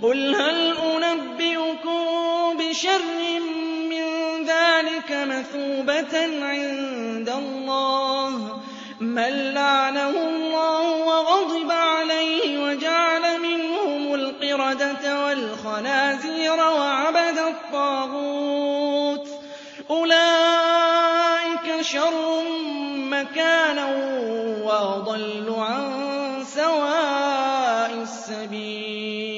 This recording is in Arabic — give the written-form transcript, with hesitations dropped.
قُلْ هَلْ أُنَبِّئُكُم بِشَرٍّ مِّن ذَٰلِكَ مَثُوبَةً عِندَ اللَّهِ مَن لَّعَنَهُ اللَّهُ وَغَضِبَ عَلَيْهِ وَجَعَلَ مِنْهُمُ الْقِرَدَةَ وَالْخَنَازِيرَ وَعَبَدَ الطَّاغُوتَ ۚ أُولَٰئِكَ شَرٌّ مَّكَانًا وَأَضَلُّ عَن سَوَاءِ السَّبِيلِ